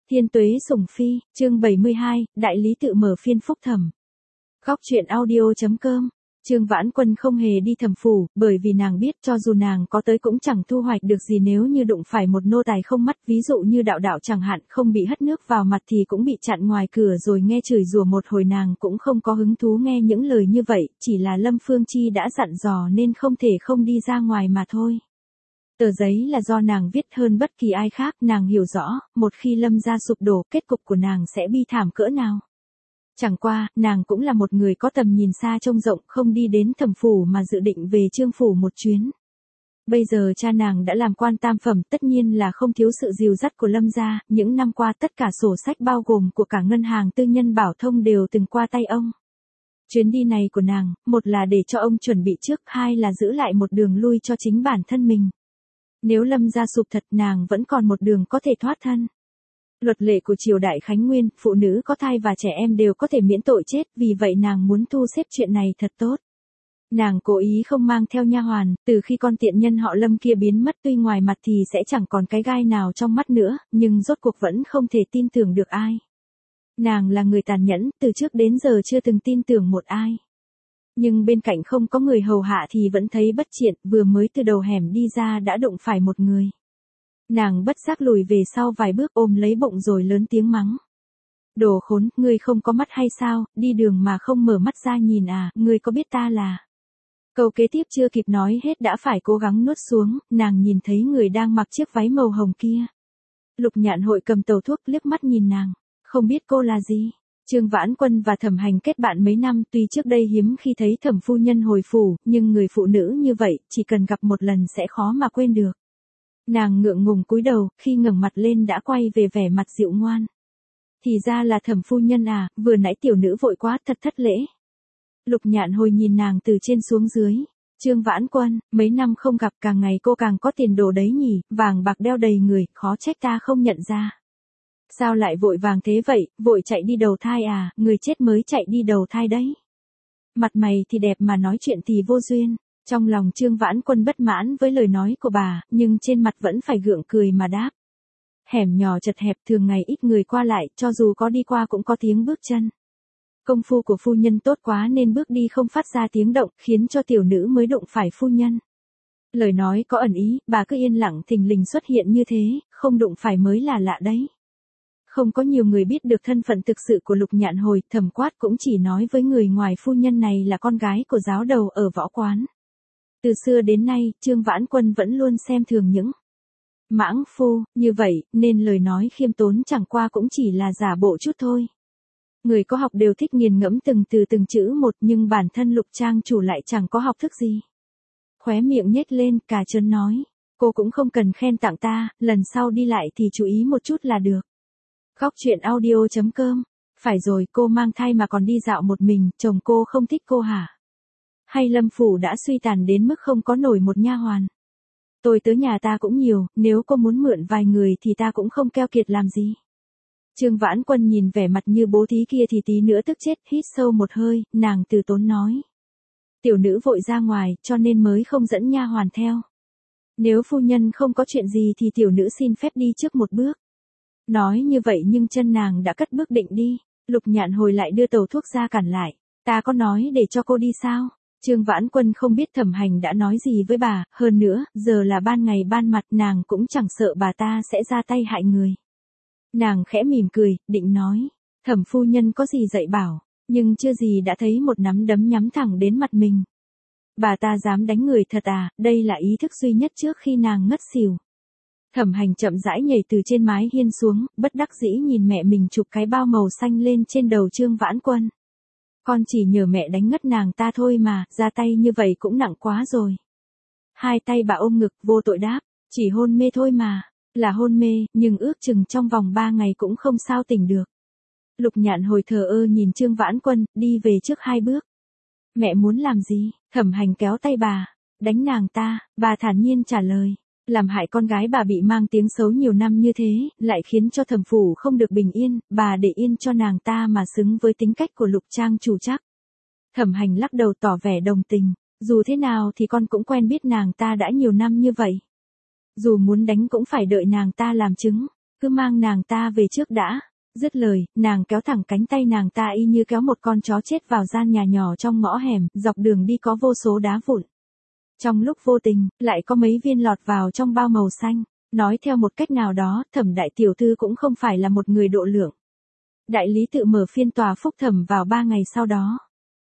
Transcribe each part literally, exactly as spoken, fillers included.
Thiên Tuế Sủng Phi, chương bảy mươi hai, đại lý tự mở phiên phúc thẩm. Góc truyện audio chấm com. Trương Vãn Quân không hề đi thẩm phủ, bởi vì nàng biết cho dù nàng có tới cũng chẳng thu hoạch được gì nếu như đụng phải một nô tài không mắt, ví dụ như đạo đạo chẳng hạn, không bị hất nước vào mặt thì cũng bị chặn ngoài cửa rồi nghe chửi rủa một hồi, nàng cũng không có hứng thú nghe những lời như vậy, chỉ là Lâm Phương Chi đã dặn dò nên không thể không đi ra ngoài mà thôi. Tờ giấy là do nàng viết hơn bất kỳ ai khác, nàng hiểu rõ, một khi Lâm gia sụp đổ, kết cục của nàng sẽ bi thảm cỡ nào. Chẳng qua, nàng cũng là một người có tầm nhìn xa trông rộng, không đi đến thẩm phủ mà dự định về Trương phủ một chuyến. Bây giờ cha nàng đã làm quan tam phẩm, tất nhiên là không thiếu sự dìu dắt của Lâm gia, những năm qua tất cả sổ sách bao gồm của cả ngân hàng tư nhân Bảo Thông đều từng qua tay ông. Chuyến đi này của nàng, một là để cho ông chuẩn bị trước, hai là giữ lại một đường lui cho chính bản thân mình. Nếu Lâm gia sụp thật, nàng vẫn còn một đường có thể thoát thân. Luật lệ của triều đại Khánh Nguyên, phụ nữ có thai và trẻ em đều có thể miễn tội chết, vì vậy nàng muốn thu xếp chuyện này thật tốt. Nàng cố ý không mang theo nha hoàn, từ khi con tiện nhân họ Lâm kia biến mất, tuy ngoài mặt thì sẽ chẳng còn cái gai nào trong mắt nữa, nhưng rốt cuộc vẫn không thể tin tưởng được ai. Nàng là người tàn nhẫn, từ trước đến giờ chưa từng tin tưởng một ai. Nhưng bên cạnh không có người hầu hạ thì vẫn thấy bất triện, vừa mới từ đầu hẻm đi ra đã đụng phải một người. Nàng bất giác lùi về sau vài bước, ôm lấy bụng rồi lớn tiếng mắng. Đồ khốn, ngươi không có mắt hay sao, đi đường mà không mở mắt ra nhìn à, ngươi có biết ta là... Câu kế tiếp chưa kịp nói hết đã phải cố gắng nuốt xuống, nàng nhìn thấy người đang mặc chiếc váy màu hồng kia. Lục Nhạn Hội cầm tàu thuốc liếc mắt nhìn nàng, không biết cô là gì. Trương Vãn Quân và Thẩm Hành kết bạn mấy năm, tuy trước đây hiếm khi thấy Thẩm phu nhân hồi phủ, nhưng người phụ nữ như vậy, chỉ cần gặp một lần sẽ khó mà quên được. Nàng ngượng ngùng cúi đầu, khi ngẩng mặt lên đã quay về vẻ mặt dịu ngoan. Thì ra là Thẩm phu nhân à, vừa nãy tiểu nữ vội quá, thật thất lễ. Lục Nhạn Hồi nhìn nàng từ trên xuống dưới. Trương Vãn Quân, mấy năm không gặp, càng ngày cô càng có tiền đồ đấy nhỉ, vàng bạc đeo đầy người, khó trách ta không nhận ra. Sao lại vội vàng thế vậy, vội chạy đi đầu thai à, người chết mới chạy đi đầu thai đấy. Mặt mày thì đẹp mà nói chuyện thì vô duyên. Trong lòng Trương Vãn Quân bất mãn với lời nói của bà, nhưng trên mặt vẫn phải gượng cười mà đáp. Hẻm nhỏ chật hẹp, thường ngày ít người qua lại, cho dù có đi qua cũng có tiếng bước chân. Công phu của phu nhân tốt quá nên bước đi không phát ra tiếng động, khiến cho tiểu nữ mới đụng phải phu nhân. Lời nói có ẩn ý, bà cứ yên lặng thình lình xuất hiện như thế, không đụng phải mới là lạ đấy. Không có nhiều người biết được thân phận thực sự của Lục Nhạn Hồi, Thẩm Quát cũng chỉ nói với người ngoài phu nhân này là con gái của giáo đầu ở võ quán. Từ xưa đến nay, Trương Vãn Quân vẫn luôn xem thường những mãng phu, như vậy, nên lời nói khiêm tốn chẳng qua cũng chỉ là giả bộ chút thôi. Người có học đều thích nghiền ngẫm từng từ từng chữ một, nhưng bản thân Lục trang chủ lại chẳng có học thức gì. Khóe miệng nhếch lên, cà trơn nói, cô cũng không cần khen tặng ta, lần sau đi lại thì chú ý một chút là được. Góc truyện audio chấm com. Phải rồi, cô mang thai mà còn đi dạo một mình, chồng cô không thích cô hả? Hay Lâm phủ đã suy tàn đến mức không có nổi một nha hoàn? Tôi tới nhà ta cũng nhiều, nếu cô muốn mượn vài người thì ta cũng không keo kiệt làm gì. Trương Vãn Quân nhìn vẻ mặt như bố thí kia thì tí nữa tức chết, hít sâu một hơi, nàng từ tốn nói. Tiểu nữ vội ra ngoài, cho nên mới không dẫn nha hoàn theo. Nếu phu nhân không có chuyện gì thì tiểu nữ xin phép đi trước một bước. Nói như vậy nhưng chân nàng đã cất bước định đi, Lục Nhạn Hồi lại đưa tàu thuốc ra cản lại. Ta có nói để cho cô đi sao? Trương Vãn Quân không biết Thẩm Hành đã nói gì với bà, hơn nữa, giờ là ban ngày ban mặt, nàng cũng chẳng sợ bà ta sẽ ra tay hại người. Nàng khẽ mỉm cười, định nói, Thẩm phu nhân có gì dạy bảo, nhưng chưa gì đã thấy một nắm đấm nhắm thẳng đến mặt mình. Bà ta dám đánh người thật à, đây là ý thức duy nhất trước khi nàng ngất xỉu. Thẩm Hành chậm rãi nhảy từ trên mái hiên xuống, bất đắc dĩ nhìn mẹ mình chụp cái bao màu xanh lên trên đầu Trương Vãn Quân. Con chỉ nhờ mẹ đánh ngất nàng ta thôi mà, ra tay như vậy cũng nặng quá rồi. Hai tay bà ôm ngực, vô tội đáp, chỉ hôn mê thôi mà, là hôn mê, nhưng ước chừng trong vòng ba ngày cũng không sao tỉnh được. Lục Nhạn Hồi thờ ơ nhìn Trương Vãn Quân, đi về trước hai bước. Mẹ muốn làm gì? Thẩm Hành kéo tay bà, đánh nàng ta, bà thản nhiên trả lời. Làm hại con gái bà bị mang tiếng xấu nhiều năm như thế, lại khiến cho thẩm phủ không được bình yên, bà để yên cho nàng ta mà xứng với tính cách của Lục trang chủ chắc. Thẩm Hành lắc đầu tỏ vẻ đồng tình, dù thế nào thì con cũng quen biết nàng ta đã nhiều năm như vậy. Dù muốn đánh cũng phải đợi nàng ta làm chứng. cứ mang nàng ta về trước đã. Dứt lời, nàng kéo thẳng cánh tay nàng ta y như kéo một con chó chết vào gian nhà nhỏ trong ngõ hẻm, dọc đường đi có vô số đá vụn. Trong lúc vô tình, lại có mấy viên lọt vào trong bao màu xanh. Nói theo một cách nào đó, Thẩm đại tiểu thư cũng không phải là một người độ lượng. Đại lý tự mở phiên tòa phúc thẩm vào ba ngày sau đó.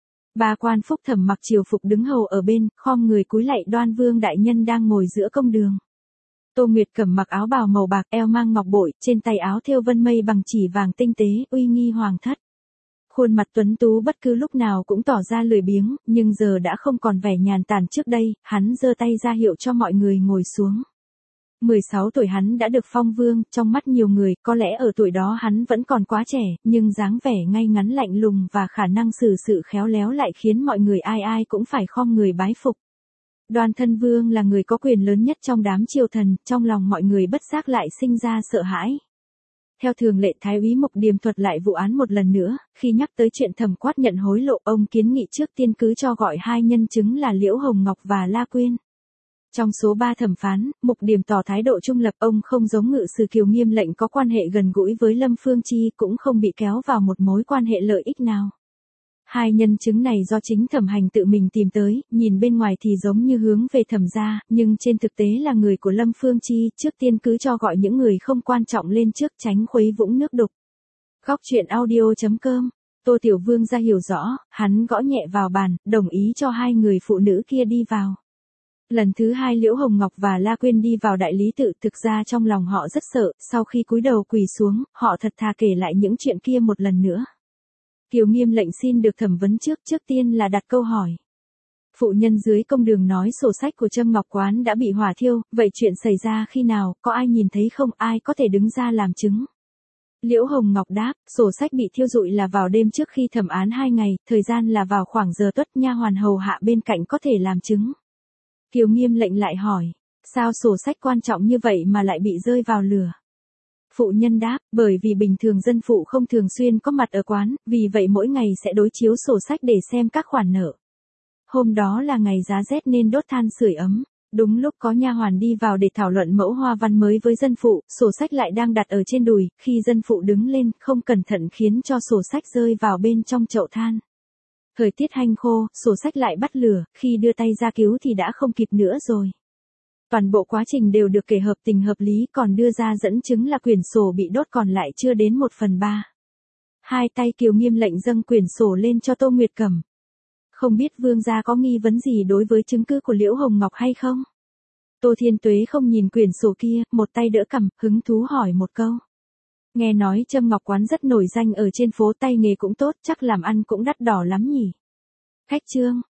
Ba quan phúc thẩm mặc triều phục đứng hầu ở bên, khom người cúi lạy Đoan Vương đại nhân đang ngồi giữa công đường. Tô Nguyệt Cẩm mặc áo bào màu bạc, eo mang ngọc bội, trên tay áo thêu vân mây bằng chỉ vàng tinh tế, uy nghi hoàng thất. Khuôn mặt tuấn tú bất cứ lúc nào cũng tỏ ra lười biếng, nhưng giờ đã không còn vẻ nhàn tản trước đây, hắn giơ tay ra hiệu cho mọi người ngồi xuống. mười sáu tuổi hắn đã được phong vương, trong mắt nhiều người, có lẽ ở tuổi đó hắn vẫn còn quá trẻ, nhưng dáng vẻ ngay ngắn lạnh lùng và khả năng xử sự khéo léo lại khiến mọi người ai ai cũng phải khom người bái phục. Đoan Thân Vương là người có quyền lớn nhất trong đám triều thần, trong lòng mọi người bất giác lại sinh ra sợ hãi. Theo thường lệ Thái úy Mục Điềm thuật lại vụ án một lần nữa, khi nhắc tới chuyện Thẩm Quát nhận hối lộ, ông kiến nghị trước tiên cứ cho gọi hai nhân chứng là Liễu Hồng Ngọc và La Quyên. Trong số ba thẩm phán, Mục Điềm tỏ thái độ trung lập, ông không giống ngự sử Kiều Nghiêm lệnh có quan hệ gần gũi với Lâm Phương Chi, cũng không bị kéo vào một mối quan hệ lợi ích nào. Hai nhân chứng này do chính thẩm hành tự mình tìm tới, nhìn bên ngoài thì giống như hướng về thẩm gia, nhưng trên thực tế là người của Lâm Phương Chi, trước tiên cứ cho gọi những người không quan trọng lên trước tránh khuấy vũng nước đục. Góc truyện audio chấm com, Tô Tiểu Vương ra hiểu rõ, hắn gõ nhẹ vào bàn, đồng ý cho hai người phụ nữ kia đi vào. Lần thứ hai Liễu Hồng Ngọc và La Quyên đi vào đại lý tự, thực ra trong lòng họ rất sợ, sau khi cúi đầu quỳ xuống, họ thật thà kể lại những chuyện kia một lần nữa. Kiều Nghiêm lệnh xin được thẩm vấn trước, trước tiên là đặt câu hỏi. Phụ nhân dưới công đường nói sổ sách của Trâm Ngọc Quán đã bị hỏa thiêu, vậy chuyện xảy ra khi nào, có ai nhìn thấy không, ai có thể đứng ra làm chứng? Liễu Hồng Ngọc đáp, sổ sách bị thiêu rụi là vào đêm trước khi thẩm án hai ngày, thời gian là vào khoảng giờ tuất, nha hoàn hầu hạ bên cạnh có thể làm chứng. Kiều Nghiêm lệnh lại hỏi, sao sổ sách quan trọng như vậy mà lại bị rơi vào lửa? Phụ nhân đáp, bởi vì bình thường dân phụ không thường xuyên có mặt ở quán, vì vậy mỗi ngày sẽ đối chiếu sổ sách để xem các khoản nợ. Hôm đó là ngày giá rét nên đốt than sưởi ấm. Đúng lúc có nha hoàn đi vào để thảo luận mẫu hoa văn mới với dân phụ, sổ sách lại đang đặt ở trên đùi, khi dân phụ đứng lên, không cẩn thận khiến cho sổ sách rơi vào bên trong chậu than. Thời tiết hanh khô, sổ sách lại bắt lửa, khi đưa tay ra cứu thì đã không kịp nữa rồi. Toàn bộ quá trình đều được kể hợp tình hợp lý, còn đưa ra dẫn chứng là quyển sổ bị đốt còn lại chưa đến một phần ba. Hai tay Kiều Nghiêm lệnh dâng quyển sổ lên cho Tô Nguyệt Cẩm. Không biết vương gia có nghi vấn gì đối với chứng cứ của Liễu Hồng Ngọc hay không? Tô Thiên Tuế không nhìn quyển sổ kia, một tay đỡ cằm, hứng thú hỏi một câu. Nghe nói Trâm Ngọc Quán rất nổi danh ở trên phố, tay nghề cũng tốt, chắc làm ăn cũng đắt đỏ lắm nhỉ? Khách trương,